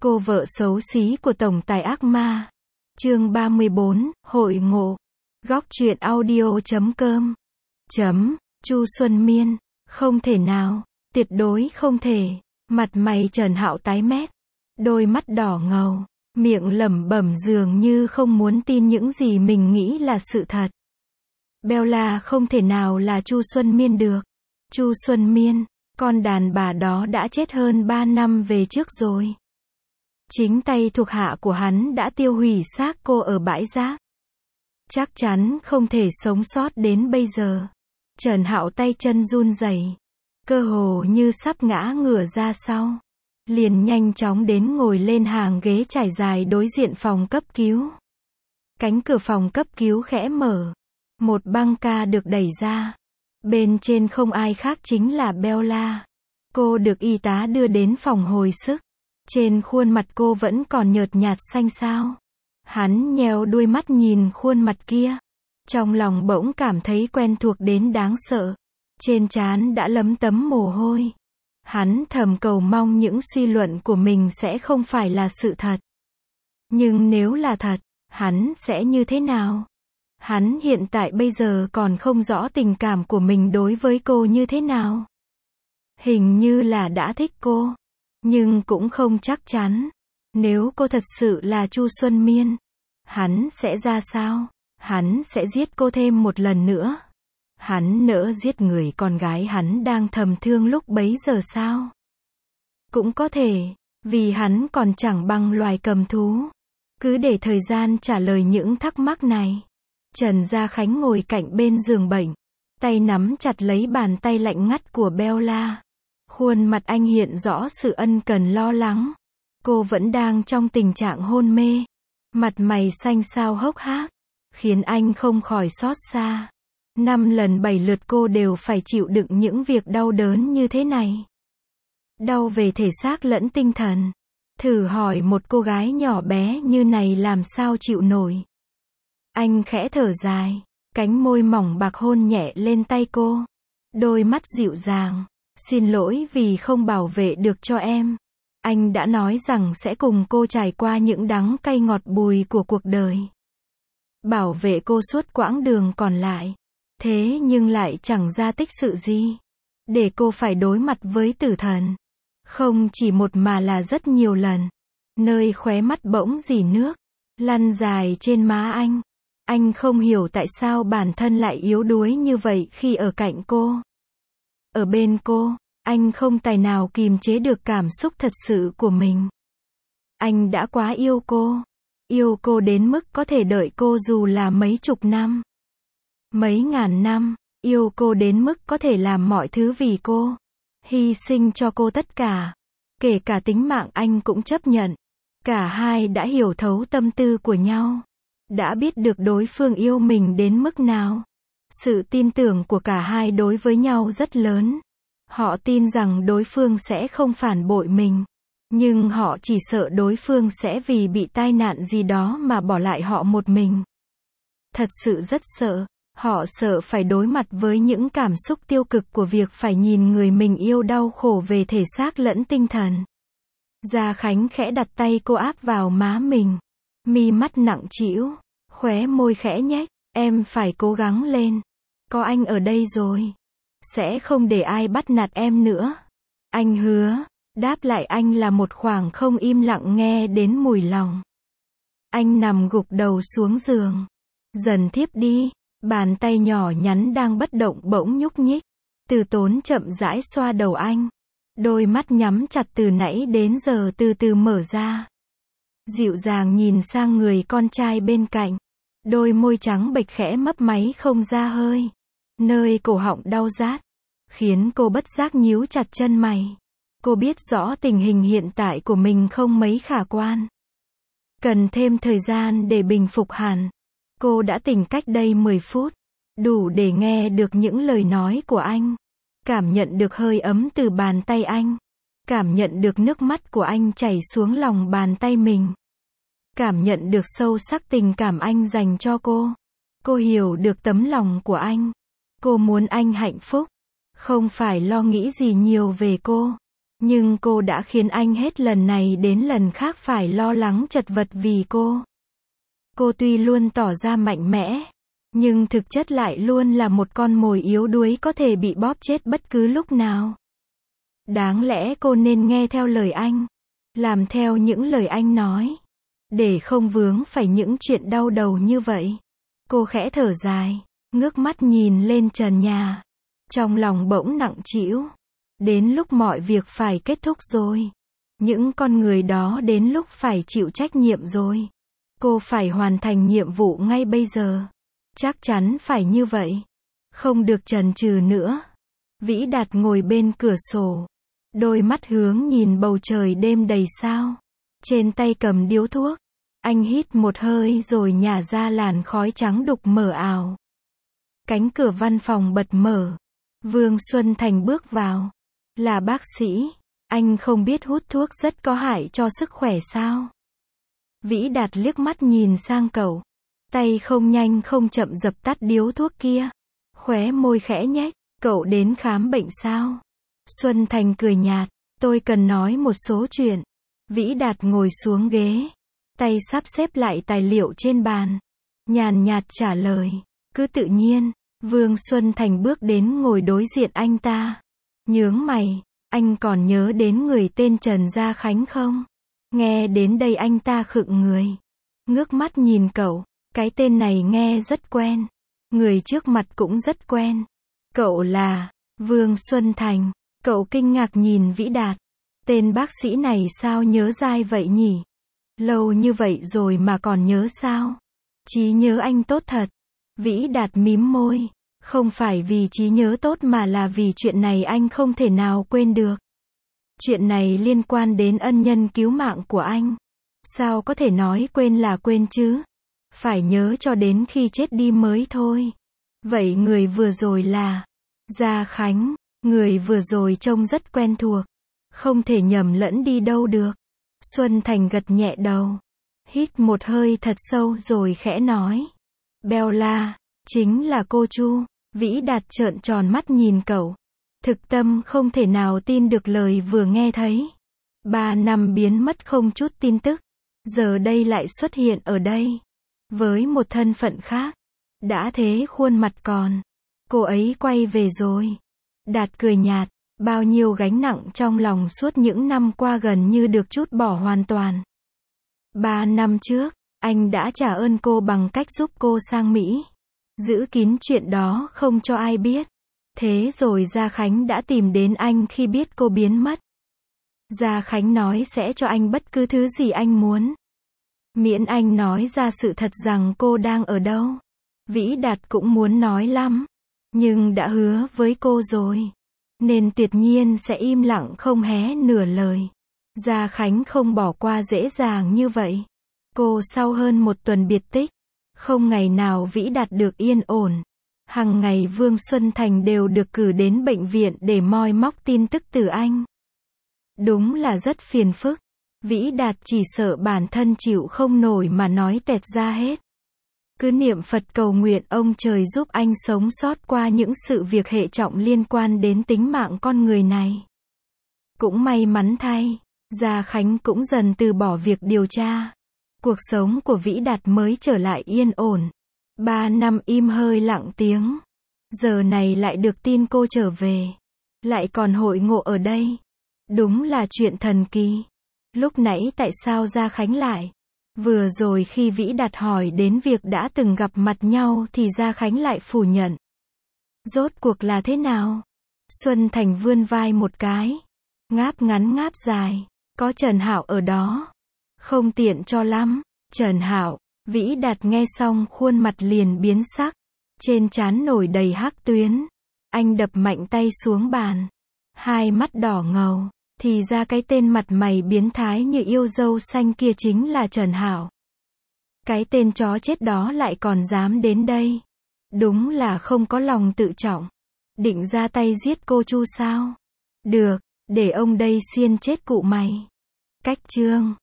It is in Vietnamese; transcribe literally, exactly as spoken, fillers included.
Cô vợ xấu xí của tổng tài ác ma. Chương ba mươi bốn, hội ngộ. Góc truyện audio chấm com. Chấm, Chu Xuân Miên. Không thể nào, tuyệt đối không thể. Mặt mày Trần Hạo tái mét, đôi mắt đỏ ngầu, miệng lẩm bẩm dường như không muốn tin những gì mình nghĩ là sự thật. Bella không thể nào là Chu Xuân Miên được. Chu Xuân Miên, con đàn bà đó đã chết hơn ba năm về trước rồi. Chính tay thuộc hạ của hắn đã tiêu hủy xác cô ở bãi rác. Chắc chắn không thể sống sót đến bây giờ. Trần Hạo tay chân run rẩy, cơ hồ như sắp ngã ngửa ra sau. Liền nhanh chóng đến ngồi lên hàng ghế trải dài đối diện phòng cấp cứu. Cánh cửa phòng cấp cứu khẽ mở. Một băng ca được đẩy ra. Bên trên không ai khác chính là Bella. Cô được y tá đưa đến phòng hồi sức. Trên khuôn mặt cô vẫn còn nhợt nhạt xanh xao. Hắn nheo đuôi mắt nhìn khuôn mặt kia. Trong lòng bỗng cảm thấy quen thuộc đến đáng sợ. Trên trán đã lấm tấm mồ hôi. Hắn thầm cầu mong những suy luận của mình sẽ không phải là sự thật. Nhưng nếu là thật, hắn sẽ như thế nào? Hắn hiện tại bây giờ còn không rõ tình cảm của mình đối với cô như thế nào. Hình như là đã thích cô. Nhưng cũng không chắc chắn. Nếu cô thật sự là Chu Xuân Miên, hắn sẽ ra sao? Hắn sẽ giết cô thêm một lần nữa. Hắn nỡ giết người con gái hắn đang thầm thương lúc bấy giờ sao? Cũng có thể, vì hắn còn chẳng bằng loài cầm thú. Cứ để thời gian trả lời những thắc mắc này. Trần Gia Khánh ngồi cạnh bên giường bệnh, tay nắm chặt lấy bàn tay lạnh ngắt của Bella. Khuôn mặt anh hiện rõ sự ân cần lo lắng. Cô vẫn đang trong tình trạng hôn mê. Mặt mày xanh xao hốc hác, khiến anh không khỏi xót xa. Năm lần bảy lượt cô đều phải chịu đựng những việc đau đớn như thế này. Đau về thể xác lẫn tinh thần. Thử hỏi một cô gái nhỏ bé như này làm sao chịu nổi. Anh khẽ thở dài, cánh môi mỏng bạc hôn nhẹ lên tay cô. Đôi mắt dịu dàng. Xin lỗi vì không bảo vệ được cho em. Anh đã nói rằng sẽ cùng cô trải qua những đắng cay ngọt bùi của cuộc đời. Bảo vệ cô suốt quãng đường còn lại. Thế nhưng lại chẳng ra tích sự gì. Để cô phải đối mặt với tử thần. Không chỉ một mà là rất nhiều lần. Nơi khóe mắt bỗng rỉ nước. Lăn dài trên má anh. Anh không hiểu tại sao bản thân lại yếu đuối như vậy khi ở cạnh cô. Ở bên cô, anh không tài nào kìm chế được cảm xúc thật sự của mình. Anh đã quá yêu cô. Yêu cô đến mức có thể đợi cô dù là mấy chục năm. Mấy ngàn năm. Yêu cô đến mức có thể làm mọi thứ vì cô. Hy sinh cho cô tất cả. Kể cả tính mạng anh cũng chấp nhận. Cả hai đã hiểu thấu tâm tư của nhau. Đã biết được đối phương yêu mình đến mức nào. Sự tin tưởng của cả hai đối với nhau rất lớn. Họ tin rằng đối phương sẽ không phản bội mình. Nhưng họ chỉ sợ đối phương sẽ vì bị tai nạn gì đó mà bỏ lại họ một mình. Thật sự rất sợ. Họ sợ phải đối mặt với những cảm xúc tiêu cực của việc phải nhìn người mình yêu đau khổ về thể xác lẫn tinh thần. Gia Khánh khẽ đặt tay cô áp vào má mình. Mi mắt nặng trĩu, khóe môi khẽ nhếch. Em phải cố gắng lên. Có anh ở đây rồi. Sẽ không để ai bắt nạt em nữa. Anh hứa. Đáp lại anh là một khoảng không im lặng nghe đến mùi lòng. Anh nằm gục đầu xuống giường. Dần thiếp đi. Bàn tay nhỏ nhắn đang bất động bỗng nhúc nhích. Từ Tốn chậm rãi xoa đầu anh. Đôi mắt nhắm chặt từ nãy đến giờ từ từ mở ra. Dịu dàng nhìn sang người con trai bên cạnh. Đôi môi trắng bệch khẽ mấp máy không ra hơi. Nơi cổ họng đau rát. Khiến cô bất giác nhíu chặt chân mày. Cô biết rõ tình hình hiện tại của mình không mấy khả quan. Cần thêm thời gian để bình phục hẳn. Cô đã tỉnh cách đây mười phút. Đủ để nghe được những lời nói của anh. Cảm nhận được hơi ấm từ bàn tay anh. Cảm nhận được nước mắt của anh chảy xuống lòng bàn tay mình. Cảm nhận được sâu sắc tình cảm anh dành cho cô. Cô hiểu được tấm lòng của anh. Cô muốn anh hạnh phúc. Không phải lo nghĩ gì nhiều về cô. Nhưng cô đã khiến anh hết lần này đến lần khác phải lo lắng chật vật vì cô. Cô tuy luôn tỏ ra mạnh mẽ, nhưng thực chất lại luôn là một con mồi yếu đuối có thể bị bóp chết bất cứ lúc nào. Đáng lẽ cô nên nghe theo lời anh, làm theo những lời anh nói, để không vướng phải những chuyện đau đầu như vậy. Cô khẽ thở dài, ngước mắt nhìn lên trần nhà. Trong lòng bỗng nặng trĩu. Đến lúc mọi việc phải kết thúc rồi. Những con người đó đến lúc phải chịu trách nhiệm rồi. Cô phải hoàn thành nhiệm vụ ngay bây giờ. Chắc chắn phải như vậy. Không được chần chừ nữa. Vĩ Đạt ngồi bên cửa sổ. Đôi mắt hướng nhìn bầu trời đêm đầy sao. Trên tay cầm điếu thuốc. Anh hít một hơi rồi nhả ra làn khói trắng đục mờ ảo. Cánh cửa văn phòng bật mở. Vương Xuân Thành bước vào. Là bác sĩ. Anh không biết hút thuốc rất có hại cho sức khỏe sao? Vĩ Đạt liếc mắt nhìn sang cậu. Tay không nhanh không chậm dập tắt điếu thuốc kia. Khóe môi khẽ nhếch. Cậu đến khám bệnh sao? Xuân Thành cười nhạt. Tôi cần nói một số chuyện. Vĩ Đạt ngồi xuống ghế. Tay sắp xếp lại tài liệu trên bàn. Nhàn nhạt trả lời. Cứ tự nhiên. Vương Xuân Thành bước đến ngồi đối diện anh ta. Nhướng mày. Anh còn nhớ đến người tên Trần Gia Khánh không? Nghe đến đây anh ta khựng người. Ngước mắt nhìn cậu. Cái tên này nghe rất quen. Người trước mặt cũng rất quen. Cậu là Vương Xuân Thành. Cậu kinh ngạc nhìn Vĩ Đạt. Tên bác sĩ này sao nhớ dai vậy nhỉ? Lâu như vậy rồi mà còn nhớ sao? Trí nhớ anh tốt thật. Vĩ Đạt mím môi. Không phải vì trí nhớ tốt mà là vì chuyện này anh không thể nào quên được. Chuyện này liên quan đến ân nhân cứu mạng của anh. Sao có thể nói quên là quên chứ? Phải nhớ cho đến khi chết đi mới thôi. Vậy người vừa rồi là Gia Khánh. Người vừa rồi trông rất quen thuộc. Không thể nhầm lẫn đi đâu được. Xuân Thành gật nhẹ đầu. Hít một hơi thật sâu rồi khẽ nói. Bella, chính là cô Chu. Vĩ Đạt trợn tròn mắt nhìn cậu. Thực tâm không thể nào tin được lời vừa nghe thấy. Ba năm biến mất không chút tin tức. Giờ đây lại xuất hiện ở đây. Với một thân phận khác. Đã thế khuôn mặt còn. Cô ấy quay về rồi. Đạt cười nhạt. Bao nhiêu gánh nặng trong lòng suốt những năm qua gần như được trút bỏ hoàn toàn. Ba năm trước, anh đã trả ơn cô bằng cách giúp cô sang Mỹ. Giữ kín chuyện đó không cho ai biết. Thế rồi Gia Khánh đã tìm đến anh khi biết cô biến mất. Gia Khánh nói sẽ cho anh bất cứ thứ gì anh muốn. Miễn anh nói ra sự thật rằng cô đang ở đâu. Vĩ Đạt cũng muốn nói lắm. Nhưng đã hứa với cô rồi. Nên tuyệt nhiên sẽ im lặng không hé nửa lời. Gia Khánh không bỏ qua dễ dàng như vậy. Cô sau hơn một tuần biệt tích. Không ngày nào Vĩ Đạt được yên ổn. Hằng ngày Vương Xuân Thành đều được cử đến bệnh viện để moi móc tin tức từ anh. Đúng là rất phiền phức. Vĩ Đạt chỉ sợ bản thân chịu không nổi mà nói tẹt ra hết. Cứ niệm Phật cầu nguyện ông trời giúp anh sống sót qua những sự việc hệ trọng liên quan đến tính mạng con người này. Cũng may mắn thay, Gia Khánh cũng dần từ bỏ việc điều tra. Cuộc sống của Vĩ Đạt mới trở lại yên ổn. Ba năm im hơi lặng tiếng. Giờ này lại được tin cô trở về. Lại còn hội ngộ ở đây. Đúng là chuyện thần kỳ. Lúc nãy tại sao Gia Khánh lại? Vừa rồi khi Vĩ Đạt hỏi đến việc đã từng gặp mặt nhau thì Gia Khánh lại phủ nhận. Rốt cuộc là thế nào? Xuân Thành vươn vai một cái. Ngáp ngắn ngáp dài. Có Trần Hạo ở đó. Không tiện cho lắm. Trần Hạo. Vĩ Đạt nghe xong khuôn mặt liền biến sắc. Trên trán nổi đầy hắc tuyến. Anh đập mạnh tay xuống bàn. Hai mắt đỏ ngầu. Thì ra cái tên mặt mày biến thái như yêu dâu xanh kia chính là Trần Hạo. Cái tên chó chết đó lại còn dám đến đây. Đúng là không có lòng tự trọng. Định ra tay giết cô Chu sao? Được, để ông đây xiên chết cụ mày. Cách chương